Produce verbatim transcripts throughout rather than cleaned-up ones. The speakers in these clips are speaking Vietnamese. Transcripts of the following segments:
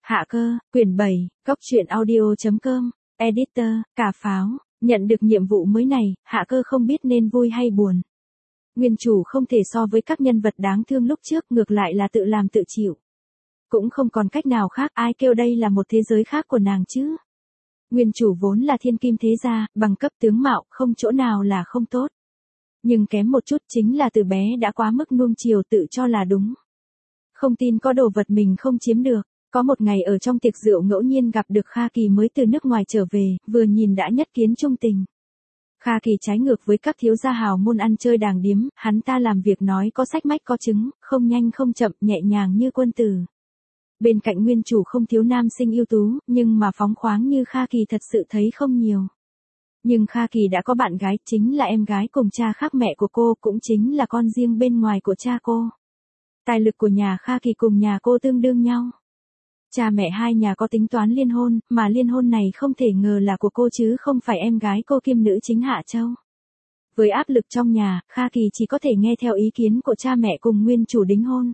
Hạ Cơ, quyển bảy, góc truyện audio chấm com, editor, Cà Pháo, nhận được nhiệm vụ mới này, Hạ Cơ không biết nên vui hay buồn. Nguyên chủ không thể so với các nhân vật đáng thương lúc trước, ngược lại là tự làm tự chịu. Cũng không còn cách nào khác, ai kêu đây là một thế giới khác của nàng chứ. Nguyên chủ vốn là thiên kim thế gia, bằng cấp tướng mạo, không chỗ nào là không tốt. Nhưng kém một chút chính là từ bé đã quá mức nuông chiều tự cho là đúng. Không tin có đồ vật mình không chiếm được. Có một ngày ở trong tiệc rượu ngẫu nhiên gặp được Kha Kỳ mới từ nước ngoài trở về, vừa nhìn đã nhất kiến trung tình. Kha Kỳ trái ngược với các thiếu gia hào môn ăn chơi đàng điếm, hắn ta làm việc nói có sách mách có chứng, không nhanh không chậm, nhẹ nhàng như quân tử. Bên cạnh nguyên chủ không thiếu nam sinh ưu tú, nhưng mà phóng khoáng như Kha Kỳ thật sự thấy không nhiều. Nhưng Kha Kỳ đã có bạn gái, chính là em gái cùng cha khác mẹ của cô, cũng chính là con riêng bên ngoài của cha cô. Tài lực của nhà Kha Kỳ cùng nhà cô tương đương nhau. Cha mẹ hai nhà có tính toán liên hôn, mà liên hôn này không thể ngờ là của cô chứ không phải em gái cô kiêm nữ chính Hạ Châu. Với áp lực trong nhà, Kha Kỳ chỉ có thể nghe theo ý kiến của cha mẹ cùng nguyên chủ đính hôn.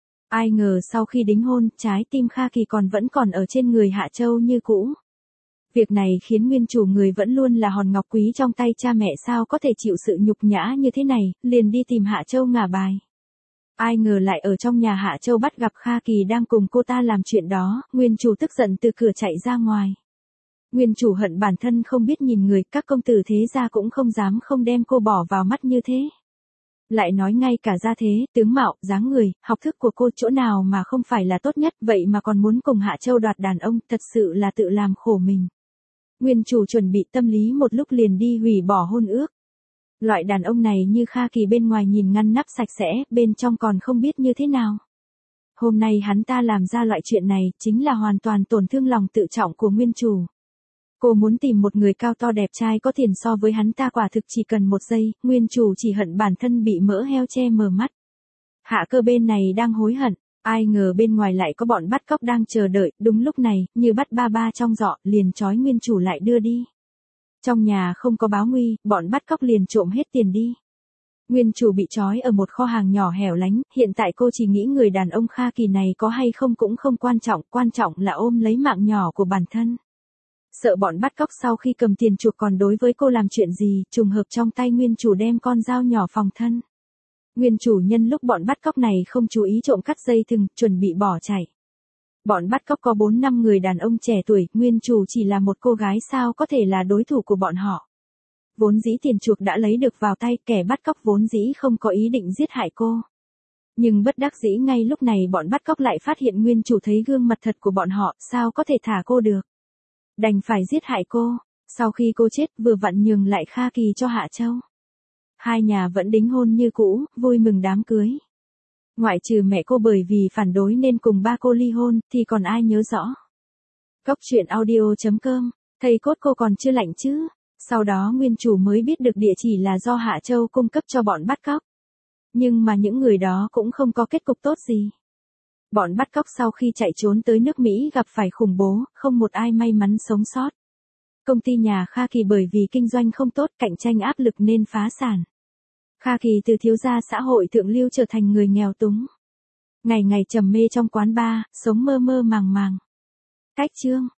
Ai ngờ sau khi đính hôn, trái tim Kha Kỳ còn vẫn còn ở trên người Hạ Châu như cũ. Việc này khiến nguyên chủ người vẫn luôn là hòn ngọc quý trong tay cha mẹ sao có thể chịu sự nhục nhã như thế này, liền đi tìm Hạ Châu ngả bài. Ai ngờ lại ở trong nhà Hạ Châu bắt gặp Kha Kỳ đang cùng cô ta làm chuyện đó, nguyên chủ tức giận từ cửa chạy ra ngoài. Nguyên chủ hận bản thân không biết nhìn người, các công tử thế gia cũng không dám không đem cô bỏ vào mắt như thế. Lại nói ngay cả gia thế, tướng mạo, dáng người, học thức của cô chỗ nào mà không phải là tốt nhất, vậy mà còn muốn cùng Hạ Châu đoạt đàn ông, thật sự là tự làm khổ mình. Nguyên chủ chuẩn bị tâm lý một lúc liền đi hủy bỏ hôn ước. Loại đàn ông này như Kha Kỳ bên ngoài nhìn ngăn nắp sạch sẽ, bên trong còn không biết như thế nào. Hôm nay hắn ta làm ra loại chuyện này, chính là hoàn toàn tổn thương lòng tự trọng của nguyên chủ. Cô muốn tìm một người cao to đẹp trai có tiền so với hắn ta quả thực chỉ cần một giây, nguyên chủ chỉ hận bản thân bị mỡ heo che mờ mắt. Hạ Cơ bên này đang hối hận, ai ngờ bên ngoài lại có bọn bắt cóc đang chờ đợi, đúng lúc này, như bắt ba ba trong giỏ, liền trói nguyên chủ lại đưa đi. Trong nhà không có báo nguy, bọn bắt cóc liền trộm hết tiền đi. Nguyên chủ bị trói ở một kho hàng nhỏ hẻo lánh, hiện tại cô chỉ nghĩ người đàn ông Kha Kỳ này có hay không cũng không quan trọng, quan trọng là ôm lấy mạng nhỏ của bản thân. Sợ bọn bắt cóc sau khi cầm tiền chuộc còn đối với cô làm chuyện gì, trùng hợp trong tay nguyên chủ đem con dao nhỏ phòng thân. Nguyên chủ nhân lúc bọn bắt cóc này không chú ý trộm cắt dây thừng, chuẩn bị bỏ chạy. Bọn bắt cóc có bốn năm người đàn ông trẻ tuổi, nguyên chủ chỉ là một cô gái sao có thể là đối thủ của bọn họ. Vốn dĩ tiền chuộc đã lấy được vào tay, kẻ bắt cóc vốn dĩ không có ý định giết hại cô. Nhưng bất đắc dĩ ngay lúc này bọn bắt cóc lại phát hiện nguyên chủ thấy gương mặt thật của bọn họ, sao có thể thả cô được. Đành phải giết hại cô, sau khi cô chết vừa vặn nhường lại Kha Kỳ cho Hạ Châu. Hai nhà vẫn đính hôn như cũ, vui mừng đám cưới. Ngoại trừ mẹ cô bởi vì phản đối nên cùng ba cô ly hôn, thì còn ai nhớ rõ. Góc truyện audio chấm com, thầy cốt cô còn chưa lạnh chứ. Sau đó nguyên chủ mới biết được địa chỉ là do Hạ Châu cung cấp cho bọn bắt cóc. Nhưng mà những người đó cũng không có kết cục tốt gì. Bọn bắt cóc sau khi chạy trốn tới nước Mỹ gặp phải khủng bố, không một ai may mắn sống sót. Công ty nhà Kha Kỳ bởi vì kinh doanh không tốt, cạnh tranh áp lực nên phá sản. Kha Kỳ từ thiếu gia xã hội thượng lưu trở thành người nghèo túng. Ngày ngày trầm mê trong quán bar, sống mơ mơ màng màng. Cách chương